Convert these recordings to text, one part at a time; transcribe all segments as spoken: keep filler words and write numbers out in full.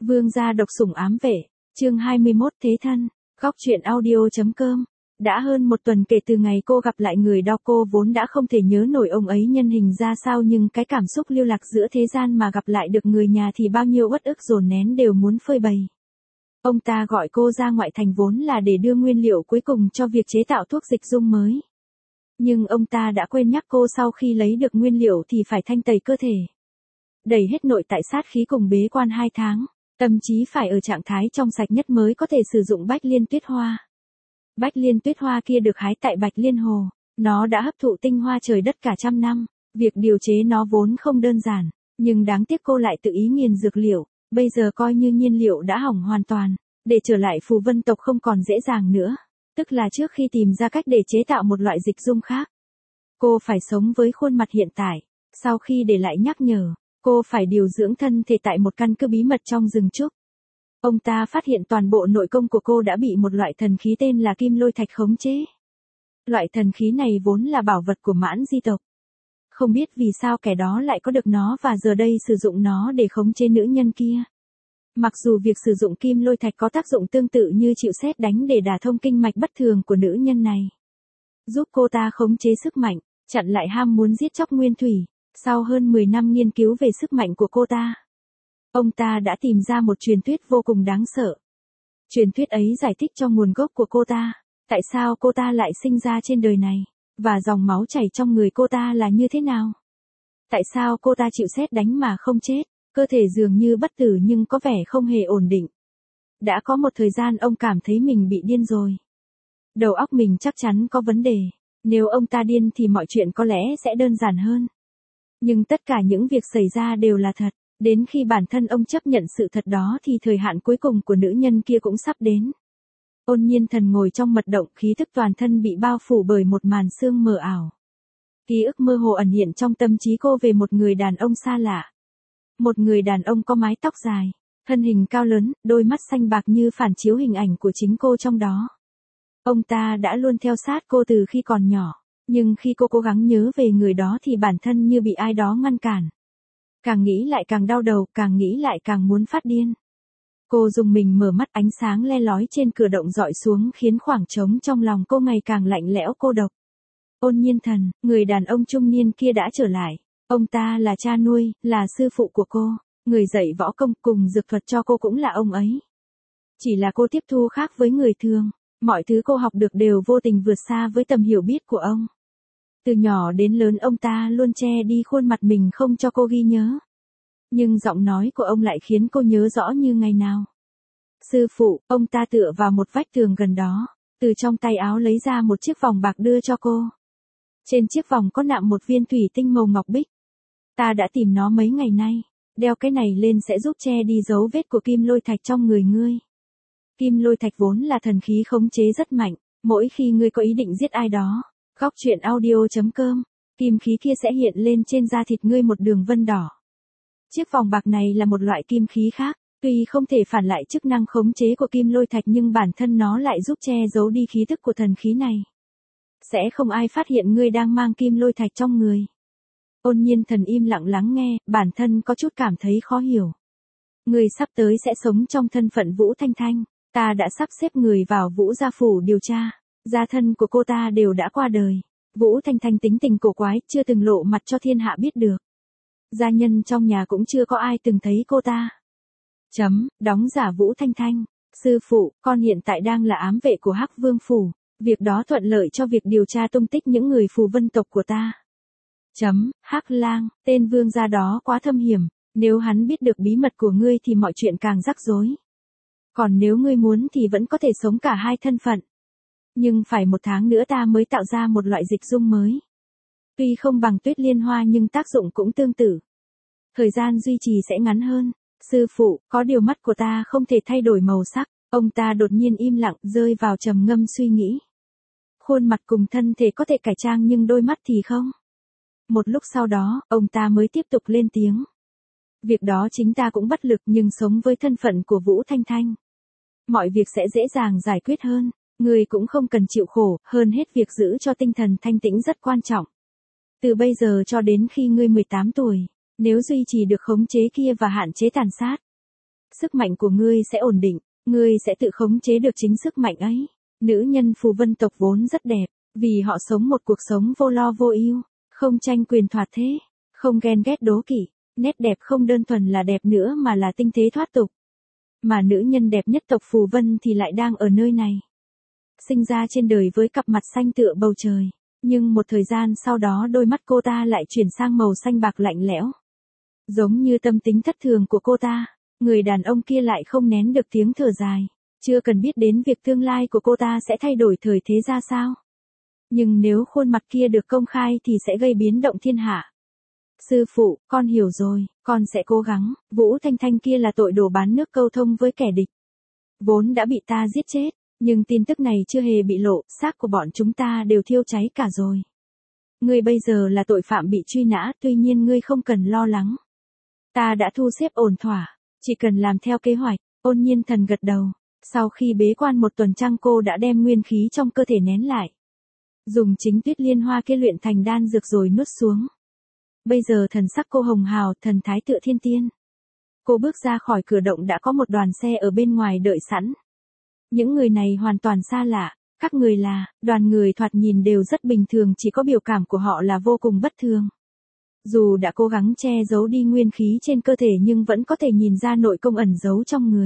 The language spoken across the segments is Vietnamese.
Vương gia độc sủng ám vệ, chương hai mươi mốt thế thân, góc truyện audio.com. Đã hơn một tuần kể từ ngày cô gặp lại người đó, cô vốn đã không thể nhớ nổi ông ấy nhân hình ra sao, nhưng cái cảm xúc lưu lạc giữa thế gian mà gặp lại được người nhà thì bao nhiêu uất ức dồn nén đều muốn phơi bày. Ông ta gọi cô ra ngoại thành vốn là để đưa nguyên liệu cuối cùng cho việc chế tạo thuốc dịch dung mới. Nhưng ông ta đã quên nhắc cô sau khi lấy được nguyên liệu thì phải thanh tẩy cơ thể. Đẩy hết nội tại sát khí cùng bế quan hai tháng, tâm trí phải ở trạng thái trong sạch nhất mới có thể sử dụng bách liên tuyết hoa. Bách liên tuyết hoa kia được hái tại Bạch Liên Hồ, nó đã hấp thụ tinh hoa trời đất cả trăm năm, việc điều chế nó vốn không đơn giản, nhưng đáng tiếc cô lại tự ý nghiền dược liệu, bây giờ coi như nhiên liệu đã hỏng hoàn toàn, để trở lại phù vân tộc không còn dễ dàng nữa, tức là trước khi tìm ra cách để chế tạo một loại dịch dung khác. Cô phải sống với khuôn mặt hiện tại, sau khi để lại nhắc nhở, cô phải điều dưỡng thân thể tại một căn cứ bí mật trong rừng trúc. Ông ta phát hiện toàn bộ nội công của cô đã bị một loại thần khí tên là kim lôi thạch khống chế. Loại thần khí này vốn là bảo vật của Mãn Di tộc. Không biết vì sao kẻ đó lại có được nó và giờ đây sử dụng nó để khống chế nữ nhân kia. Mặc dù việc sử dụng kim lôi thạch có tác dụng tương tự như chịu sét đánh để đả thông kinh mạch bất thường của nữ nhân này, giúp cô ta khống chế sức mạnh, chặn lại ham muốn giết chóc nguyên thủy. Sau hơn mười năm nghiên cứu về sức mạnh của cô ta, ông ta đã tìm ra một truyền thuyết vô cùng đáng sợ. Truyền thuyết ấy giải thích cho nguồn gốc của cô ta, tại sao cô ta lại sinh ra trên đời này, và dòng máu chảy trong người cô ta là như thế nào. Tại sao cô ta chịu sét đánh mà không chết, cơ thể dường như bất tử nhưng có vẻ không hề ổn định. Đã có một thời gian ông cảm thấy mình bị điên rồi. Đầu óc mình chắc chắn có vấn đề, nếu ông ta điên thì mọi chuyện có lẽ sẽ đơn giản hơn. Nhưng tất cả những việc xảy ra đều là thật, đến khi bản thân ông chấp nhận sự thật đó thì thời hạn cuối cùng của nữ nhân kia cũng sắp đến. Ôn Nhiên Thần ngồi trong mật động, khí thức toàn thân bị bao phủ bởi một màn sương mờ ảo. Ký ức mơ hồ ẩn hiện trong tâm trí cô về một người đàn ông xa lạ. Một người đàn ông có mái tóc dài, thân hình cao lớn, đôi mắt xanh bạc như phản chiếu hình ảnh của chính cô trong đó. Ông ta đã luôn theo sát cô từ khi còn nhỏ. Nhưng khi cô cố gắng nhớ về người đó thì bản thân như bị ai đó ngăn cản. Càng nghĩ lại càng đau đầu, càng nghĩ lại càng muốn phát điên. Cô dùng mình mở mắt, ánh sáng le lói trên cửa động dọi xuống khiến khoảng trống trong lòng cô ngày càng lạnh lẽo cô độc. Ôn Nhiên Thần, người đàn ông trung niên kia đã trở lại. Ông ta là cha nuôi, là sư phụ của cô, người dạy võ công cùng dược thuật cho cô cũng là ông ấy. Chỉ là cô tiếp thu khác với người thường. Mọi thứ cô học được đều vô tình vượt xa với tầm hiểu biết của ông. Từ nhỏ đến lớn ông ta luôn che đi khuôn mặt mình không cho cô ghi nhớ. Nhưng giọng nói của ông lại khiến cô nhớ rõ như ngày nào. Sư phụ, ông ta tựa vào một vách tường gần đó, từ trong tay áo lấy ra một chiếc vòng bạc đưa cho cô. Trên chiếc vòng có nạm một viên thủy tinh màu ngọc bích. Ta đã tìm nó mấy ngày nay, đeo cái này lên sẽ giúp che đi dấu vết của kim lôi thạch trong người ngươi. Kim lôi thạch vốn là thần khí khống chế rất mạnh, mỗi khi ngươi có ý định giết ai đó, góc truyện audio.com, kim khí kia sẽ hiện lên trên da thịt ngươi một đường vân đỏ. Chiếc vòng bạc này là một loại kim khí khác, tuy không thể phản lại chức năng khống chế của kim lôi thạch nhưng bản thân nó lại giúp che giấu đi khí tức của thần khí này. Sẽ không ai phát hiện ngươi đang mang kim lôi thạch trong người. Ôn Nhiên Thần im lặng lắng nghe, bản thân có chút cảm thấy khó hiểu. Ngươi sắp tới sẽ sống trong thân phận Vũ Thanh Thanh. Ta đã sắp xếp người vào Vũ gia phủ điều tra, gia thân của cô ta đều đã qua đời. Vũ Thanh Thanh tính tình cổ quái, chưa từng lộ mặt cho thiên hạ biết được. Gia nhân trong nhà cũng chưa có ai từng thấy cô ta. Chấm, đóng giả Vũ Thanh Thanh. Sư phụ, con hiện tại đang là ám vệ của Hắc Vương phủ, việc đó thuận lợi cho việc điều tra tung tích những người phù vân tộc của ta. Chấm, Hắc Lang, tên vương gia đó quá thâm hiểm, nếu hắn biết được bí mật của ngươi thì mọi chuyện càng rắc rối. Còn nếu ngươi muốn thì vẫn có thể sống cả hai thân phận. Nhưng phải một tháng nữa ta mới tạo ra một loại dịch dung mới. Tuy không bằng tuyết liên hoa nhưng tác dụng cũng tương tự. Thời gian duy trì sẽ ngắn hơn. Sư phụ, có điều mắt của ta không thể thay đổi màu sắc. Ông ta đột nhiên im lặng, rơi vào trầm ngâm suy nghĩ. Khuôn mặt cùng thân thể có thể cải trang nhưng đôi mắt thì không. Một lúc sau đó, ông ta mới tiếp tục lên tiếng. Việc đó chính ta cũng bất lực nhưng sống với thân phận của Vũ Thanh Thanh. Mọi việc sẽ dễ dàng giải quyết hơn, người cũng không cần chịu khổ, hơn hết việc giữ cho tinh thần thanh tĩnh rất quan trọng. Từ bây giờ cho đến khi ngươi mười tám tuổi, nếu duy trì được khống chế kia và hạn chế tàn sát, Sức mạnh của ngươi sẽ ổn định, ngươi sẽ tự khống chế được chính sức mạnh ấy. Nữ nhân phù vân tộc vốn rất đẹp, vì họ sống một cuộc sống vô lo vô ưu, không tranh quyền thoạt thế, không ghen ghét đố kỵ. Nét đẹp không đơn thuần là đẹp nữa mà là tinh tế thoát tục. Mà nữ nhân đẹp nhất tộc phù vân thì lại đang ở nơi này. Sinh ra trên đời với cặp mặt xanh tựa bầu trời, nhưng một thời gian sau đó đôi mắt cô ta lại chuyển sang màu xanh bạc lạnh lẽo. Giống như tâm tính thất thường của cô ta, người đàn ông kia lại không nén được tiếng thở dài, chưa cần biết đến việc tương lai của cô ta sẽ thay đổi thời thế ra sao. Nhưng nếu khuôn mặt kia được công khai thì sẽ gây biến động thiên hạ. Sư phụ, con hiểu rồi, con sẽ cố gắng. Vũ Thanh Thanh kia là tội đồ bán nước câu thông với kẻ địch, vốn đã bị ta giết chết, nhưng tin tức này chưa hề bị lộ, xác của bọn chúng ta đều thiêu cháy cả rồi. Ngươi bây giờ là tội phạm bị truy nã, tuy nhiên ngươi không cần lo lắng. Ta đã thu xếp ổn thỏa, chỉ cần làm theo kế hoạch. Ôn Nhiên Thần gật đầu. Sau khi bế quan một tuần trăng cô đã đem nguyên khí trong cơ thể nén lại, dùng chính tuyết liên hoa kia luyện thành đan dược rồi nuốt xuống. Bây giờ thần sắc cô hồng hào, thần thái tựa thiên tiên. Cô bước ra khỏi cửa động đã có một đoàn xe ở bên ngoài đợi sẵn. Những người này hoàn toàn xa lạ, các người là, đoàn người thoạt nhìn đều rất bình thường, chỉ có biểu cảm của họ là vô cùng bất thường. Dù đã cố gắng che giấu đi nguyên khí trên cơ thể nhưng vẫn có thể nhìn ra nội công ẩn giấu trong người.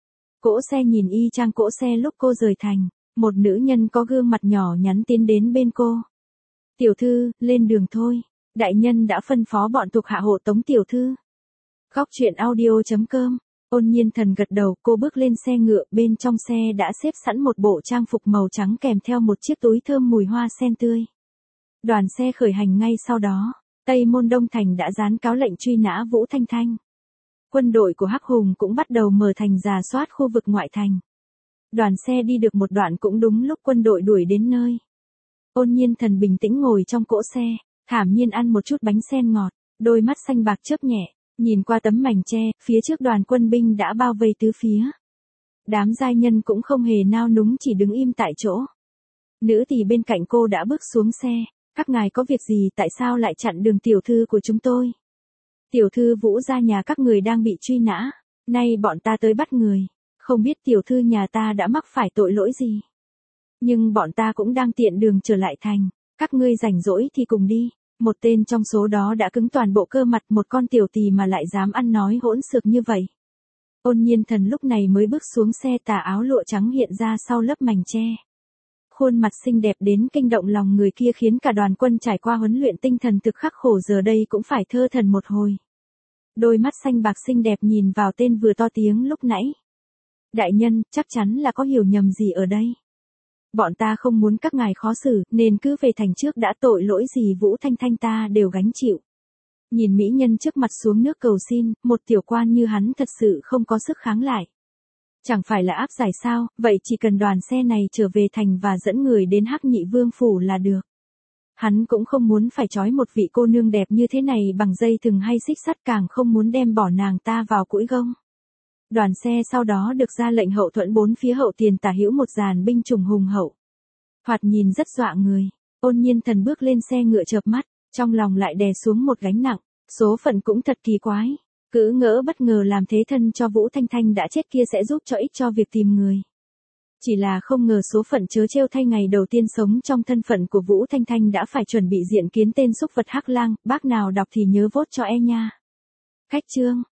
Cỗ xe nhìn y chang cỗ xe lúc cô rời thành, một nữ nhân có gương mặt nhỏ nhắn tiến đến bên cô. Tiểu thư, lên đường thôi. Đại nhân đã phân phó bọn thuộc hạ hộ tống tiểu thư. Góc truyện audio chấm com. Ôn Nhiên Thần gật đầu, cô bước lên xe ngựa, bên trong xe đã xếp sẵn một bộ trang phục màu trắng kèm theo một chiếc túi thơm mùi hoa sen tươi. Đoàn xe khởi hành ngay sau đó, Tây Môn Đông Thành đã dán cáo lệnh truy nã Vũ Thanh Thanh. Quân đội của Hắc Hùng cũng bắt đầu mở thành rà soát khu vực ngoại thành. Đoàn xe đi được một đoạn cũng đúng lúc quân đội đuổi đến nơi. Ôn Nhiên Thần bình tĩnh ngồi trong cỗ xe, thản nhiên ăn một chút bánh sen ngọt, đôi mắt xanh bạc chớp nhẹ, nhìn qua tấm mảnh tre, phía trước đoàn quân binh đã bao vây tứ phía. Đám giai nhân cũng không hề nao núng, chỉ đứng im tại chỗ. Nữ tỳ bên cạnh cô đã bước xuống xe. Các ngài có việc gì, tại sao lại chặn đường tiểu thư của chúng tôi? Tiểu thư Vũ gia nhà các người đang bị truy nã, nay bọn ta tới bắt người, không biết tiểu thư nhà ta đã mắc phải tội lỗi gì. Nhưng bọn ta cũng đang tiện đường trở lại thành, các ngươi rảnh rỗi thì cùng đi. Một tên trong số đó đã cứng toàn bộ cơ mặt, một con tiểu tỳ mà lại dám ăn nói hỗn xược như vậy. Ôn Nhiên Thần lúc này mới bước xuống xe, tà áo lụa trắng hiện ra sau lớp mảnh tre. Khuôn mặt xinh đẹp đến kinh động lòng người kia khiến cả đoàn quân trải qua huấn luyện tinh thần thực khắc khổ giờ đây cũng phải thơ thần một hồi. Đôi mắt xanh bạc xinh đẹp nhìn vào tên vừa to tiếng lúc nãy. Đại nhân, chắc chắn là có hiểu nhầm gì ở đây. Bọn ta không muốn các ngài khó xử, nên cứ về thành trước đã, tội lỗi gì Vũ Thanh Thanh ta đều gánh chịu. Nhìn mỹ nhân trước mặt xuống nước cầu xin, một tiểu quan như hắn thật sự không có sức kháng lại. Chẳng phải là áp giải sao, vậy chỉ cần đoàn xe này trở về thành và dẫn người đến Hắc Nhị Vương phủ là được. Hắn cũng không muốn phải trói một vị cô nương đẹp như thế này bằng dây thừng hay xích sắt, càng không muốn đem bỏ nàng ta vào cũi gông. Đoàn xe sau đó được ra lệnh hậu thuẫn bốn phía, hậu tiền tả hữu một dàn binh chủng hùng hậu. Thoạt nhìn rất dọa người. Ôn Nhiên Thần bước lên xe ngựa chợp mắt, trong lòng lại đè xuống một gánh nặng, số phận cũng thật kỳ quái. Cứ ngỡ bất ngờ làm thế thân cho Vũ Thanh Thanh đã chết kia sẽ giúp cho ích cho việc tìm người. Chỉ là không ngờ số phận trớ trêu thay, ngày đầu tiên sống trong thân phận của Vũ Thanh Thanh đã phải chuẩn bị diện kiến tên súc vật Hắc Lang, bác nào đọc thì nhớ vốt cho e nha. Khách chương.